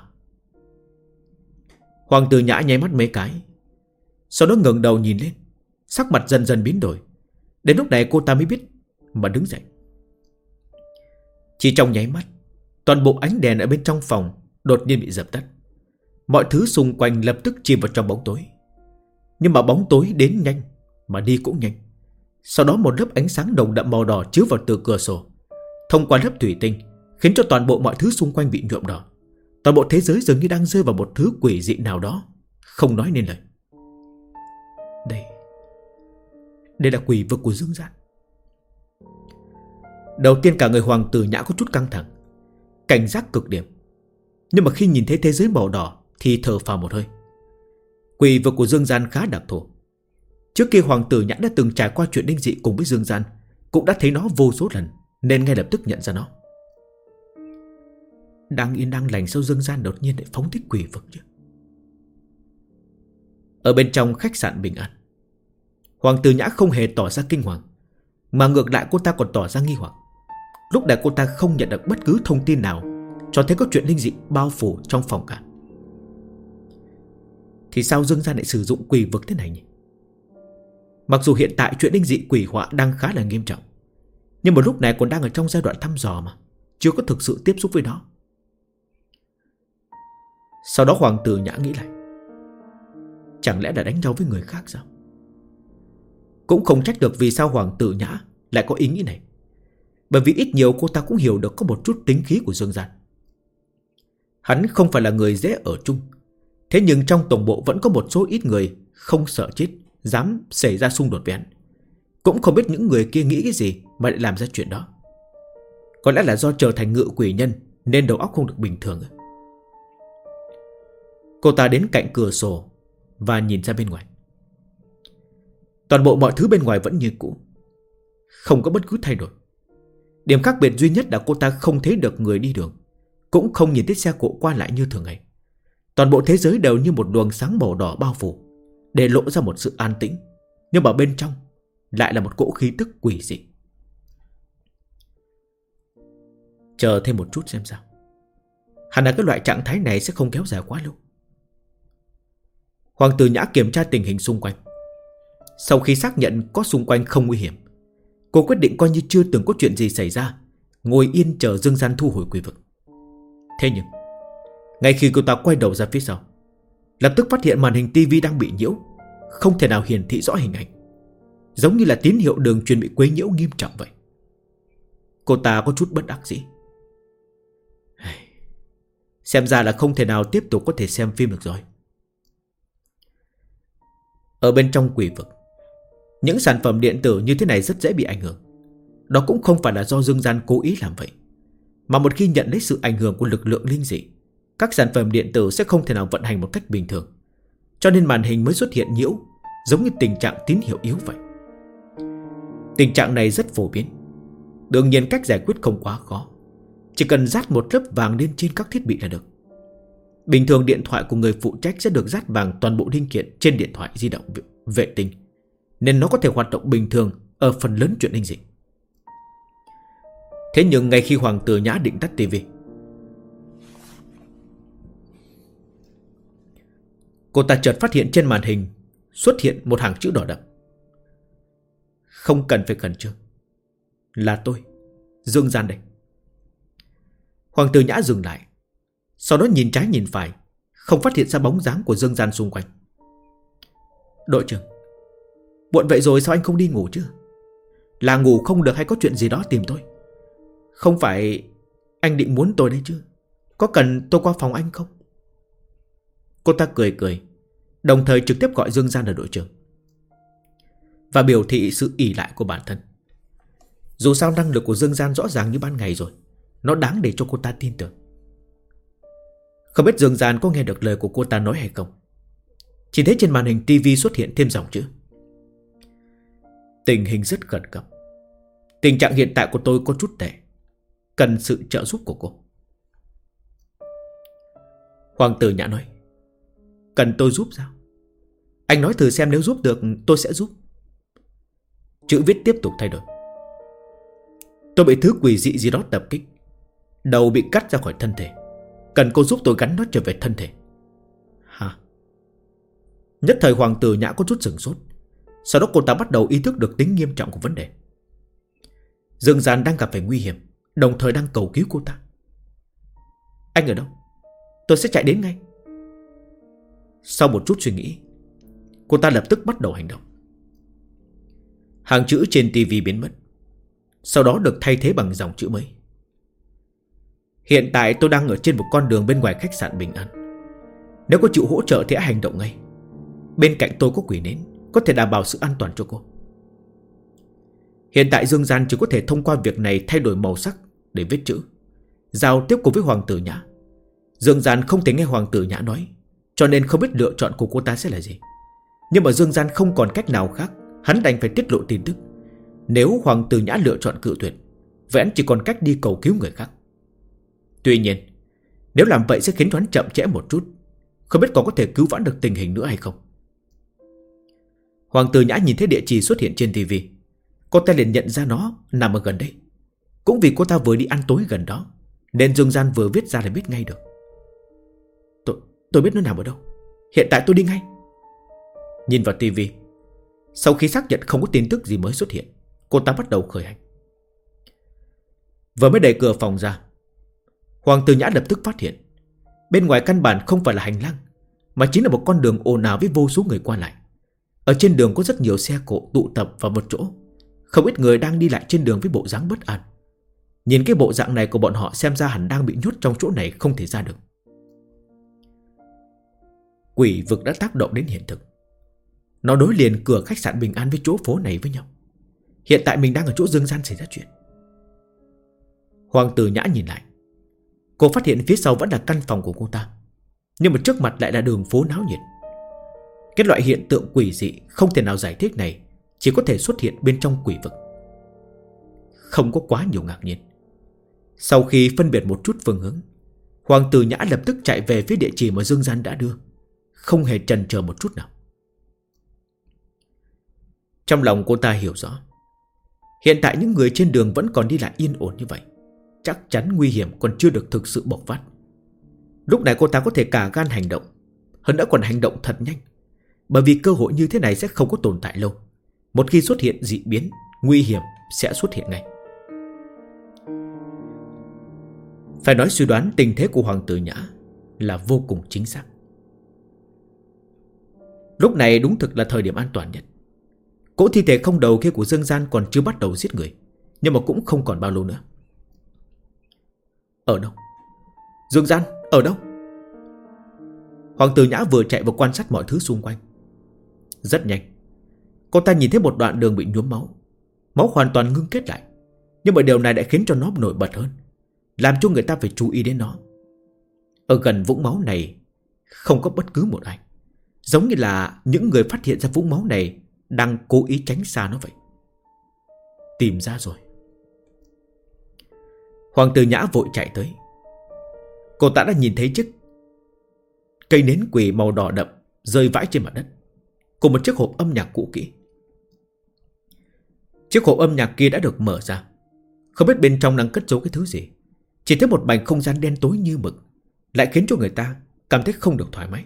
Hoàng Tử Nhã nháy mắt mấy cái, sau đó ngẩng đầu nhìn lên. Sắc mặt dần dần biến đổi. Đến lúc này cô ta mới biết mà đứng dậy. Chỉ trong nháy mắt, toàn bộ ánh đèn ở bên trong phòng đột nhiên bị dập tắt. Mọi thứ xung quanh lập tức chìm vào trong bóng tối. Nhưng mà bóng tối đến nhanh mà đi cũng nhanh. Sau đó một lớp ánh sáng đồng đậm màu đỏ chiếu vào từ cửa sổ, thông qua lớp thủy tinh, khiến cho toàn bộ mọi thứ xung quanh bị nhuộm đỏ. Toàn bộ thế giới dường như đang rơi vào một thứ quỷ dị nào đó, không nói nên lời. Đây là quỷ vực của Dương Gian. Đầu tiên cả người Hoàng Tử Nhã có chút căng thẳng, cảnh giác cực điểm. Nhưng mà khi nhìn thấy thế giới màu đỏ thì thở phào một hơi. Quỷ vực của Dương Gian khá đặc thù. Trước kia Hoàng Tử Nhã đã từng trải qua chuyện linh dị cùng với Dương Gian, cũng đã thấy nó vô số lần, nên ngay lập tức nhận ra nó. Đang yên đang lành sao Dương Gian đột nhiên lại phóng thích quỷ vực chứ? Ở bên trong khách sạn Bình An, Hoàng Tử Nhã không hề tỏ ra kinh hoàng, mà ngược lại cô ta còn tỏ ra nghi hoặc. Lúc này cô ta không nhận được bất cứ thông tin nào cho thấy có chuyện linh dị bao phủ trong phòng cả. Thì sao Dương Gian lại sử dụng quỷ vực thế này nhỉ? Mặc dù hiện tại chuyện linh dị quỷ họa đang khá là nghiêm trọng, nhưng mà lúc này còn đang ở trong giai đoạn thăm dò mà, chưa có thực sự tiếp xúc với nó. Sau đó Hoàng Tử Nhã nghĩ lại, chẳng lẽ là đánh nhau với người khác sao? Cũng không trách được vì sao Hoàng Tử Nhã lại có ý nghĩ này, bởi vì ít nhiều cô ta cũng hiểu được có một chút tính khí của Dương Gian. Hắn không phải là người dễ ở chung, thế nhưng trong tổng bộ vẫn có một số ít người không sợ chết, dám xảy ra xung đột với hắn. Cũng không biết những người kia nghĩ cái gì mà lại làm ra chuyện đó. Có lẽ là do trở thành ngự quỷ nhân nên đầu óc không được bình thường. Cô ta đến cạnh cửa sổ và nhìn ra bên ngoài. Toàn bộ mọi thứ bên ngoài vẫn như cũ, không có bất cứ thay đổi. Điểm khác biệt duy nhất là cô ta không thấy được người đi đường, cũng không nhìn thấy xe cộ qua lại như thường ngày. Toàn bộ thế giới đều như một luồng sáng màu đỏ bao phủ, để lộ ra một sự an tĩnh, nhưng mà bên trong lại là một cỗ khí tức quỷ dị. Chờ thêm một chút xem sao. Hẳn là cái loại trạng thái này sẽ không kéo dài quá lâu. Hoàng Tử Nhã kiểm tra tình hình xung quanh. Sau khi xác nhận có xung quanh không nguy hiểm, cô quyết định coi như chưa từng có chuyện gì xảy ra, ngồi yên chờ Dương Gian thu hồi quỷ vực. Thế nhưng ngay khi cô ta quay đầu ra phía sau, lập tức phát hiện màn hình tivi đang bị nhiễu, không thể nào hiển thị rõ hình ảnh, giống như là tín hiệu đường truyền bị quấy nhiễu nghiêm trọng vậy. Cô ta có chút bất đắc dĩ. Xem ra là không thể nào tiếp tục có thể xem phim được rồi. Ở bên trong quỷ vực, những sản phẩm điện tử như thế này rất dễ bị ảnh hưởng. Đó cũng không phải là do Dương Gian cố ý làm vậy, mà một khi nhận lấy sự ảnh hưởng của lực lượng linh dị, các sản phẩm điện tử sẽ không thể nào vận hành một cách bình thường, cho nên màn hình mới xuất hiện nhiễu, giống như tình trạng tín hiệu yếu vậy. Tình trạng này rất phổ biến, đương nhiên cách giải quyết không quá khó, chỉ cần dát một lớp vàng lên trên các thiết bị là được. Bình thường điện thoại của người phụ trách sẽ được dát vàng toàn bộ linh kiện trên điện thoại di động vệ tinh, nên nó có thể hoạt động bình thường ở phần lớn chuyện linh dị. Thế nhưng ngay khi Hoàng Tử Nhã định tắt tivi, cô ta chợt phát hiện trên màn hình xuất hiện một hàng chữ đỏ đậm. Không cần phải khẩn trương, là tôi, Dương Gian đây. Hoàng Tử Nhã dừng lại, sau đó nhìn trái nhìn phải, không phát hiện ra bóng dáng của Dương Gian xung quanh. Đội trưởng, muộn vậy rồi sao anh không đi ngủ chứ? Là ngủ không được hay có chuyện gì đó tìm tôi? Không phải anh định muốn tôi đấy chứ? Có cần tôi qua phòng anh không? Cô ta cười cười, đồng thời trực tiếp gọi Dương Gian là đội trưởng, và biểu thị sự ỷ lại của bản thân. Dù sao năng lực của Dương Gian rõ ràng như ban ngày rồi, nó đáng để cho cô ta tin tưởng. Không biết Dương Gian có nghe được lời của cô ta nói hay không. Chỉ thấy trên màn hình tivi xuất hiện thêm dòng chữ: tình hình rất khẩn cấp, tình trạng hiện tại của tôi có chút tệ, cần sự trợ giúp của cô. Hoàng Tử Nhã nói: cần tôi giúp sao? Anh nói thử xem, nếu giúp được tôi sẽ giúp. Chữ viết tiếp tục thay đổi: tôi bị thứ quỷ dị gì đó tập kích, đầu bị cắt ra khỏi thân thể, cần cô giúp tôi gắn nó trở về thân thể. Hả? Nhất thời Hoàng Tử Nhã có chút sửng sốt. Sau đó cô ta bắt đầu ý thức được tính nghiêm trọng của vấn đề. Dương Gian đang gặp phải nguy hiểm, đồng thời đang cầu cứu cô ta. Anh ở đâu? Tôi sẽ chạy đến ngay. Sau một chút suy nghĩ, cô ta lập tức bắt đầu hành động. Hàng chữ trên tivi biến mất, sau đó được thay thế bằng dòng chữ mới: hiện tại tôi đang ở trên một con đường bên ngoài khách sạn Bình An. Nếu cô chịu hỗ trợ thì hãy hành động ngay. Bên cạnh tôi có quỷ nến, có thể đảm bảo sự an toàn cho cô. Hiện tại Dương Gian chỉ có thể thông qua việc này thay đổi màu sắc để viết chữ, giao tiếp cùng với Hoàng Tử Nhã. Dương Gian không thể nghe Hoàng Tử Nhã nói, cho nên không biết lựa chọn của cô ta sẽ là gì. Nhưng mà Dương Gian không còn cách nào khác, hắn đành phải tiết lộ tin tức. Nếu Hoàng Tử Nhã lựa chọn cự tuyệt, vậy hắn chỉ còn cách đi cầu cứu người khác. Tuy nhiên, Nếu làm vậy sẽ khiến cho hắn chậm trễ một chút, không biết còn có thể cứu vãn được tình hình nữa hay không. Hoàng Tử Nhã nhìn thấy địa chỉ xuất hiện trên TV, cô ta liền nhận ra nó nằm ở gần đây. Cũng vì cô ta vừa đi ăn tối gần đó, nên Dương Gian vừa viết ra là biết ngay được. Tôi biết nó nằm ở đâu. Hiện tại tôi đi ngay. Nhìn vào TV, sau khi xác nhận không có tin tức gì mới xuất hiện, cô ta bắt đầu khởi hành. Vừa mới đẩy cửa phòng ra, Hoàng Tử Nhã lập tức phát hiện bên ngoài căn bản không phải là hành lang, mà chính là một con đường ồn ào với vô số người qua lại. Ở trên đường có rất nhiều xe cộ tụ tập vào một chỗ, không ít người đang đi lại trên đường với bộ dáng bất an. Nhìn cái bộ dạng này của bọn họ, xem ra hẳn đang bị nhốt trong chỗ này không thể ra được. Quỷ vực đã tác động đến hiện thực. Nó đối liền cửa khách sạn Bình An với chỗ phố này với nhau. Hiện tại mình đang ở chỗ Dương Gian xảy ra chuyện. Hoàng Tử Nhã nhìn lại, cô phát hiện phía sau vẫn là căn phòng của cô ta, nhưng mà trước mặt lại là đường phố náo nhiệt. Cái loại hiện tượng quỷ dị không thể nào giải thích này chỉ có thể xuất hiện bên trong quỷ vực. Không có quá nhiều ngạc nhiên. Sau khi phân biệt một chút phương hướng, Hoàng Tử Nhã lập tức chạy về phía địa chỉ mà Dương Gian đã đưa, không hề chần chờ một chút nào. Trong lòng cô ta hiểu rõ, hiện tại những người trên đường vẫn còn đi lại yên ổn như vậy, chắc chắn nguy hiểm còn chưa được thực sự bộc phát. Lúc này cô ta có thể cả gan hành động, hơn nữa còn hành động thật nhanh, bởi vì cơ hội như thế này sẽ không có tồn tại lâu. Một khi xuất hiện dị biến, nguy hiểm sẽ xuất hiện ngay. Phải nói suy đoán tình thế của Hoàng Tử Nhã là vô cùng chính xác. Lúc này đúng thực là thời điểm an toàn nhất. Cỗ thi thể không đầu kia của Dương Gian còn chưa bắt đầu giết người, nhưng mà cũng không còn bao lâu nữa. Ở đâu? Dương Gian, ở đâu? Hoàng Tử Nhã vừa chạy vừa quan sát mọi thứ xung quanh. Rất nhanh, cô ta nhìn thấy một đoạn đường bị nhuốm máu. Máu hoàn toàn ngưng kết lại, nhưng mà điều này đã khiến cho nó nổi bật hơn, làm cho người ta phải chú ý đến nó. Ở gần vũng máu này không có bất cứ một ai, giống như là những người phát hiện ra vũng máu này đang cố ý tránh xa nó vậy. Tìm ra rồi. Hoàng Tử Nhã vội chạy tới. Cô ta đã nhìn thấy chiếc cây nến quỷ màu đỏ đậm rơi vãi trên mặt đất, cùng một chiếc hộp âm nhạc cũ kỹ. Chiếc hộp âm nhạc kia đã được mở ra, không biết bên trong đang cất giấu cái thứ gì. Chỉ thấy một mảnh không gian đen tối như mực, lại khiến cho người ta cảm thấy không được thoải mái.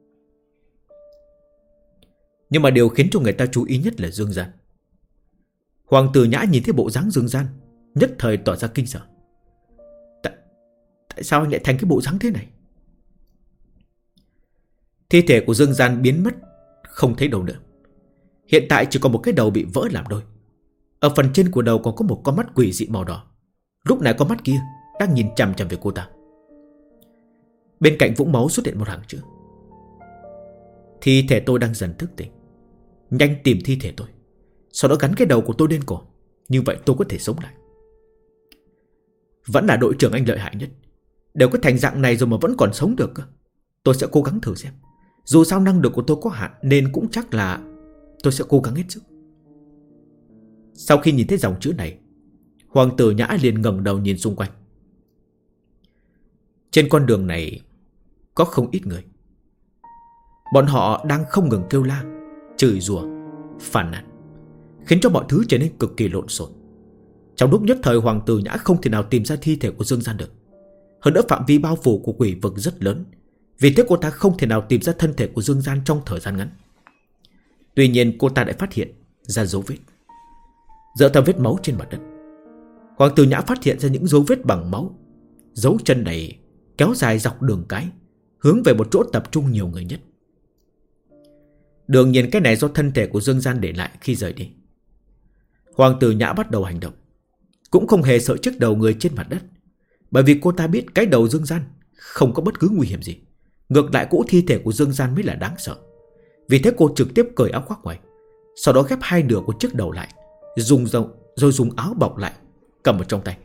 Nhưng mà điều khiến cho người ta chú ý nhất là Dương Gian. Hoàng Tử Nhã nhìn thấy bộ dáng Dương Gian, nhất thời tỏ ra kinh sợ. Tại sao anh lại thành cái bộ dáng thế này? Thi thể của Dương Gian biến mất, không thấy đâu nữa. Hiện tại chỉ còn một cái đầu bị vỡ làm đôi. Ở phần trên của đầu còn có một con mắt quỷ dị màu đỏ. Lúc này con mắt kia đang nhìn chằm chằm về cô ta. Bên cạnh vũng máu xuất hiện một hàng chữ: thi thể tôi đang dần thức tỉnh, nhanh tìm thi thể tôi, sau đó gắn cái đầu của tôi lên cổ, như vậy tôi có thể sống lại. Vẫn là đội trưởng anh lợi hại nhất, đều có thành dạng này rồi mà vẫn còn sống được cơ. Tôi sẽ cố gắng thử xem. Dù sao năng lực của tôi có hạn, nên cũng chắc là tôi sẽ cố gắng hết sức. Sau khi nhìn thấy dòng chữ này, Hoàng Tử Nhã liền ngẩng đầu nhìn xung quanh. Trên con đường này có không ít người. Bọn họ đang không ngừng kêu la, chửi rủa, phàn nàn, khiến cho mọi thứ trở nên cực kỳ lộn xộn. Trong lúc nhất thời, Hoàng Tử Nhã không thể nào tìm ra thi thể của Dương Gian được. Hơn nữa phạm vi bao phủ của quỷ vực rất lớn, vì thế cô ta không thể nào tìm ra thân thể của Dương Gian trong thời gian ngắn. Tuy nhiên cô ta đã phát hiện ra dấu vết. Dựa theo vết máu trên mặt đất, Hoàng Tử Nhã phát hiện ra những dấu vết bằng máu. Dấu chân này kéo dài dọc đường cái, hướng về một chỗ tập trung nhiều người nhất. Đương nhiên cái này do thân thể của Dương Gian để lại khi rời đi. Hoàng Tử Nhã bắt đầu hành động, cũng không hề sợ chiếc đầu người trên mặt đất, bởi vì cô ta biết cái đầu Dương Gian không có bất cứ nguy hiểm gì. Ngược lại cỗ thi thể của Dương Gian mới là đáng sợ. Vì thế cô trực tiếp cởi áo khoác ngoài, sau đó ghép hai nửa của chiếc đầu lại, rồi dùng áo bọc lại, cầm ở trong tay.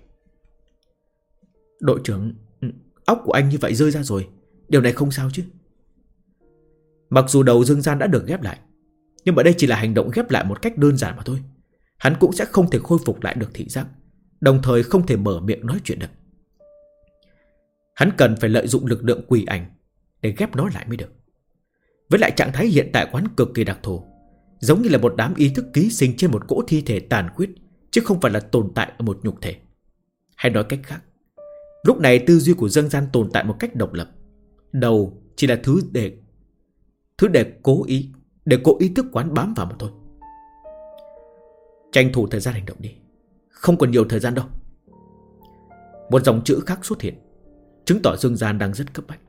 Đội trưởng, óc của anh như vậy rơi ra rồi, điều này không sao chứ? Mặc dù đầu Dương Gian đã được ghép lại, nhưng mà đây chỉ là hành động ghép lại một cách đơn giản mà thôi. Hắn cũng sẽ không thể khôi phục lại được thị giác, đồng thời không thể mở miệng nói chuyện được. Hắn cần phải lợi dụng lực lượng quỷ ảnh để ghép nó lại mới được. Với lại trạng thái hiện tại quán cực kỳ đặc thù, giống như là một đám ý thức ký sinh trên một cỗ thi thể tàn khuyết, chứ không phải là tồn tại ở một nhục thể. Hay nói cách khác, lúc này tư duy của Dương Gian tồn tại một cách độc lập. Đầu chỉ là thứ để cố ý thức quán bám vào mà thôi. Tranh thủ thời gian hành động đi, không còn nhiều thời gian đâu. Một dòng chữ khác xuất hiện, chứng tỏ Dương Gian đang rất cấp bách.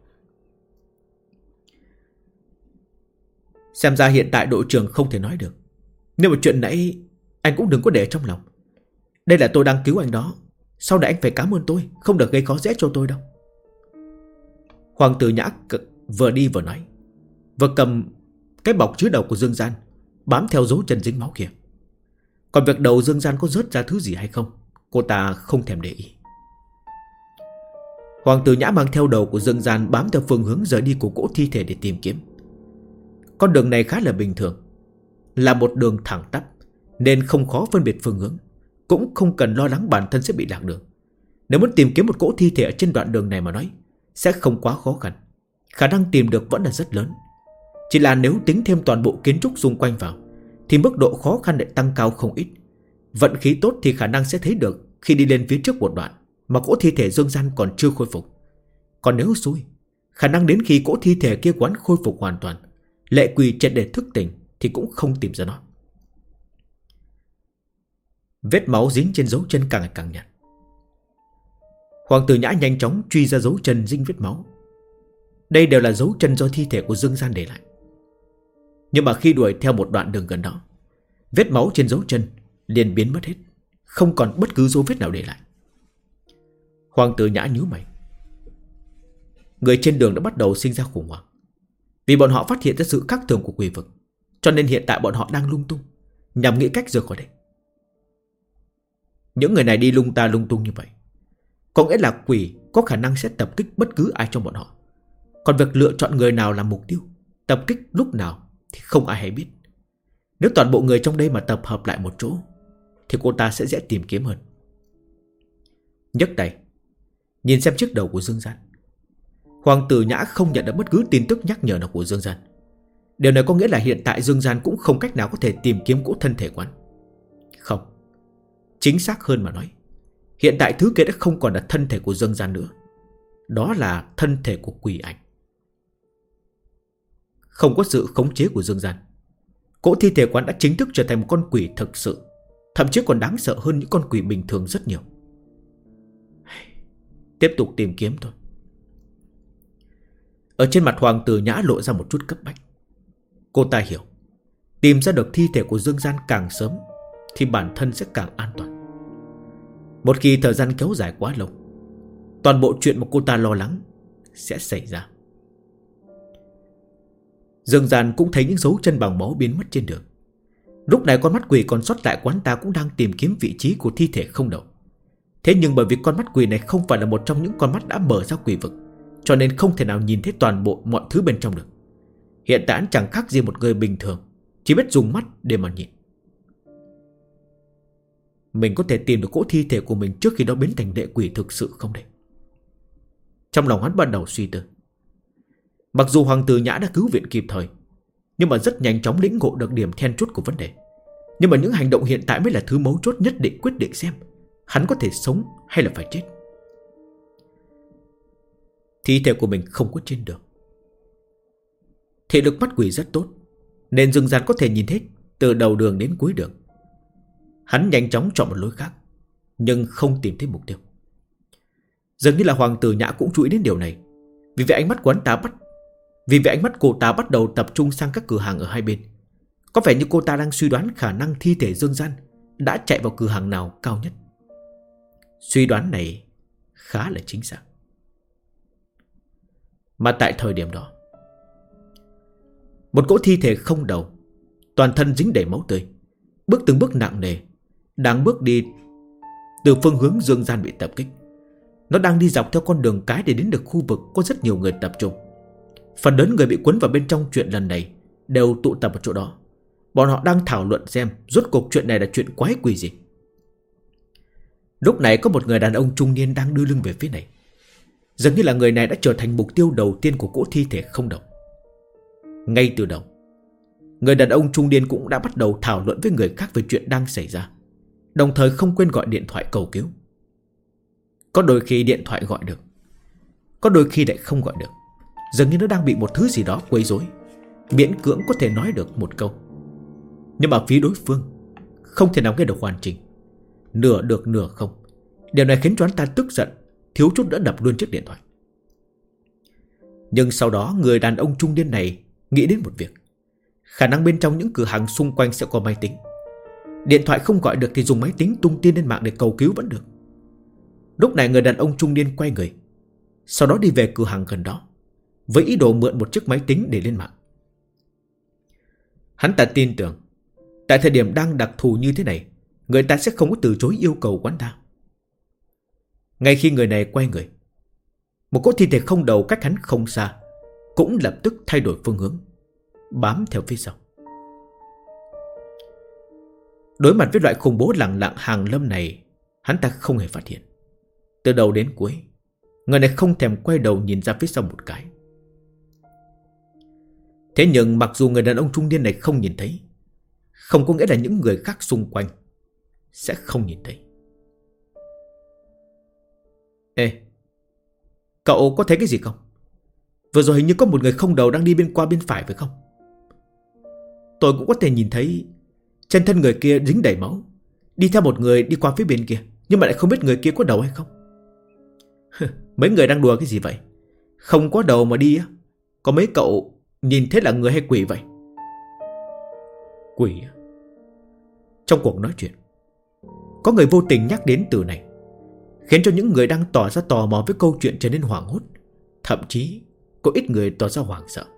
Xem ra hiện tại đội trưởng không thể nói được, nhưng mà chuyện nãy anh cũng đừng có để trong lòng. Đây là tôi đang cứu anh đó, sau này anh phải cảm ơn tôi, không được gây khó dễ cho tôi đâu. Hoàng tử Nhã vừa đi vừa nói, vừa cầm cái bọc chứa đầu của Dương Gian, bám theo dấu chân dính máu kia. Còn việc đầu Dương Gian có rớt ra thứ gì hay không, cô ta không thèm để ý. Hoàng tử Nhã mang theo đầu của Dương Gian bám theo phương hướng rời đi của cỗ thi thể để tìm kiếm. Con đường này khá là bình thường, là một đường thẳng tắp, nên không khó phân biệt phương hướng, cũng không cần lo lắng bản thân sẽ bị lạc đường. Nếu muốn tìm kiếm một cỗ thi thể ở trên đoạn đường này mà nói, sẽ không quá khó khăn. Khả năng tìm được vẫn là rất lớn. Chỉ là nếu tính thêm toàn bộ kiến trúc xung quanh vào, thì mức độ khó khăn lại tăng cao không ít. Vận khí tốt thì khả năng sẽ thấy được khi đi lên phía trước một đoạn mà cỗ thi thể Dương Gian còn chưa khôi phục. Còn nếu xui, khả năng đến khi cỗ thi thể kia quán khôi phục hoàn toàn, lệ quỷ triệt để thức tỉnh thì cũng không tìm ra nó. Vết máu dính trên dấu chân càng ngày càng nhạt. Hoàng tử Nhã nhanh chóng truy ra dấu chân dính vết máu. Đây đều là dấu chân do thi thể của Dương Gian để lại. Nhưng mà khi đuổi theo một đoạn đường gần đó, vết máu trên dấu chân liền biến mất hết, không còn bất cứ dấu vết nào để lại. Hoàng tử Nhã nhíu mày. Người trên đường đã bắt đầu sinh ra khủng hoảng, vì bọn họ phát hiện ra sự khác thường của quỷ vực, cho nên hiện tại bọn họ đang lung tung, nhằm nghĩ cách rời khỏi đây. Những người này đi lung ta lung tung như vậy, có nghĩa là quỷ có khả năng sẽ tập kích bất cứ ai trong bọn họ. Còn việc lựa chọn người nào làm mục tiêu, tập kích lúc nào thì không ai hay biết. Nếu toàn bộ người trong đây mà tập hợp lại một chỗ, thì cô ta sẽ dễ tìm kiếm hơn. Nhấc tay nhìn xem chiếc đầu của Dương Gian. Hoàng tử Nhã không nhận được bất cứ tin tức nhắc nhở nào của Dương Gian. Điều này có nghĩa là hiện tại Dương Gian cũng không cách nào có thể tìm kiếm cỗ thân thể quán. Không, chính xác hơn mà nói, hiện tại thứ kia đã không còn là thân thể của Dương Gian nữa. Đó là thân thể của quỷ ảnh. Không có sự khống chế của Dương Gian, cỗ thi thể quán đã chính thức trở thành một con quỷ thực sự, thậm chí còn đáng sợ hơn những con quỷ bình thường rất nhiều. Tiếp tục tìm kiếm thôi. Ở trên mặt Hoàng tử Nhã lộ ra một chút cấp bách. Cô ta hiểu, tìm ra được thi thể của Dương Gian càng sớm thì bản thân sẽ càng an toàn. Một khi thời gian kéo dài quá lâu, toàn bộ chuyện mà cô ta lo lắng sẽ xảy ra. Dương Gian cũng thấy những dấu chân bằng máu biến mất trên đường. Lúc này con mắt quỷ còn sót lại quán ta cũng đang tìm kiếm vị trí của thi thể không đầu. Thế nhưng bởi vì con mắt quỷ này không phải là một trong những con mắt đã mở ra quỷ vực, cho nên không thể nào nhìn thấy toàn bộ mọi thứ bên trong được. Hiện tại chẳng khác gì một người bình thường, chỉ biết dùng mắt để mà nhìn. Mình có thể tìm được cỗ thi thể của mình trước khi nó biến thành lệ quỷ thực sự không đây? Trong lòng hắn bắt đầu suy tư. Mặc dù Hoàng tử Nhã đã cứu viện kịp thời, nhưng mà rất nhanh chóng lĩnh ngộ được điểm then chốt của vấn đề. Nhưng mà những hành động hiện tại mới là thứ mấu chốt nhất định quyết định xem hắn có thể sống hay là phải chết. Thi thể của mình không có trên đường. Thị lực mắt quỷ rất tốt, nên Dương Gian có thể nhìn hết từ đầu đường đến cuối đường. Hắn nhanh chóng chọn một lối khác, nhưng không tìm thấy mục tiêu. Dường như là Hoàng tử Nhã cũng chú ý đến điều này. Vì vậy ánh mắt cô ta bắt đầu tập trung sang các cửa hàng ở hai bên. Có vẻ như cô ta đang suy đoán khả năng thi thể Dương Gian đã chạy vào cửa hàng nào cao nhất. Suy đoán này khá là chính xác. Mà tại thời điểm đó, một cỗ thi thể không đầu, toàn thân dính đầy máu tươi, bước từng bước nặng nề, đang bước đi từ phương hướng Dương Gian bị tập kích. Nó đang đi dọc theo con đường cái để đến được khu vực có rất nhiều người tập trung. Phần lớn người bị cuốn vào bên trong chuyện lần này đều tụ tập ở chỗ đó. Bọn họ đang thảo luận xem rốt cuộc chuyện này là chuyện quái quỷ gì. Lúc này có một người đàn ông trung niên đang đưa lưng về phía này. Dường như là người này đã trở thành mục tiêu đầu tiên của cỗ thi thể không đầu. Ngay từ đầu, người đàn ông trung niên cũng đã bắt đầu thảo luận với người khác về chuyện đang xảy ra, đồng thời không quên gọi điện thoại cầu cứu. Có đôi khi điện thoại gọi được, có đôi khi lại không gọi được. Dường như nó đang bị một thứ gì đó quấy rối, miễn cưỡng có thể nói được một câu. Nhưng mà phía đối phương không thể nào nghe được hoàn chỉnh, nửa được nửa không. Điều này khiến cho hắn ta tức giận, thiếu chút nữa đập luôn chiếc điện thoại. Nhưng sau đó người đàn ông trung niên này nghĩ đến một việc. Khả năng bên trong những cửa hàng xung quanh sẽ có máy tính. Điện thoại không gọi được thì dùng máy tính tung tin lên mạng để cầu cứu vẫn được. Lúc này người đàn ông trung niên quay người, sau đó đi về cửa hàng gần đó, với ý đồ mượn một chiếc máy tính để lên mạng. Hắn ta tin tưởng tại thời điểm đang đặc thù như thế này, người ta sẽ không có từ chối yêu cầu của hắn ta. Ngay khi người này quay người, một cỗ thi thể không đầu cách hắn không xa cũng lập tức thay đổi phương hướng, bám theo phía sau. Đối mặt với loại khủng bố lẳng lặng hàng lâm này, hắn ta không hề phát hiện. Từ đầu đến cuối, người này không thèm quay đầu nhìn ra phía sau một cái. Thế nhưng mặc dù người đàn ông trung niên này không nhìn thấy, không có nghĩa là những người khác xung quanh sẽ không nhìn thấy. Ê, cậu có thấy cái gì không? Vừa rồi hình như có một người không đầu đang đi bên qua bên phải phải không? Tôi cũng có thể nhìn thấy trên thân người kia dính đầy máu, đi theo một người đi qua phía bên kia, nhưng mà lại không biết người kia có đầu hay không. Mấy người đang đùa cái gì vậy? Không có đầu mà đi á? Có mấy cậu nhìn thế là người hay quỷ vậy? Quỷ à? Trong cuộc nói chuyện, có người vô tình nhắc đến từ này, khiến cho những người đang tỏ ra tò mò với câu chuyện trở nên hoảng hốt. Thậm chí có ít người tỏ ra hoảng sợ.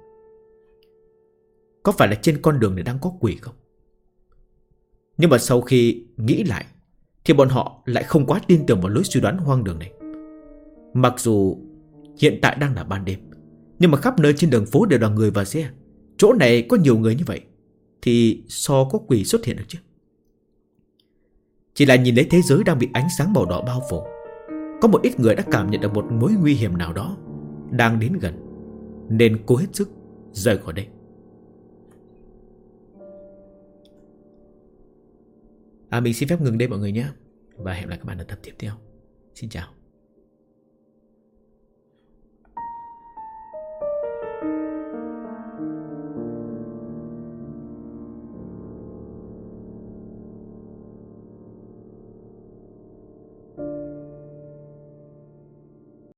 Có phải là trên con đường này đang có quỷ không? Nhưng mà sau khi nghĩ lại thì bọn họ lại không quá tin tưởng vào lối suy đoán hoang đường này. Mặc dù hiện tại đang là ban đêm, nhưng mà khắp nơi trên đường phố đều là người và xe. Chỗ này có nhiều người như vậy thì so có quỷ xuất hiện được chứ? Chỉ là nhìn lấy thế giới đang bị ánh sáng màu đỏ bao phủ, có một ít người đã cảm nhận được một mối nguy hiểm nào đó đang đến gần, nên cố hết sức rời khỏi đây. Mình xin phép ngừng đây mọi người nhé, và hẹn gặp lại các bạn ở tập tiếp theo. Xin chào.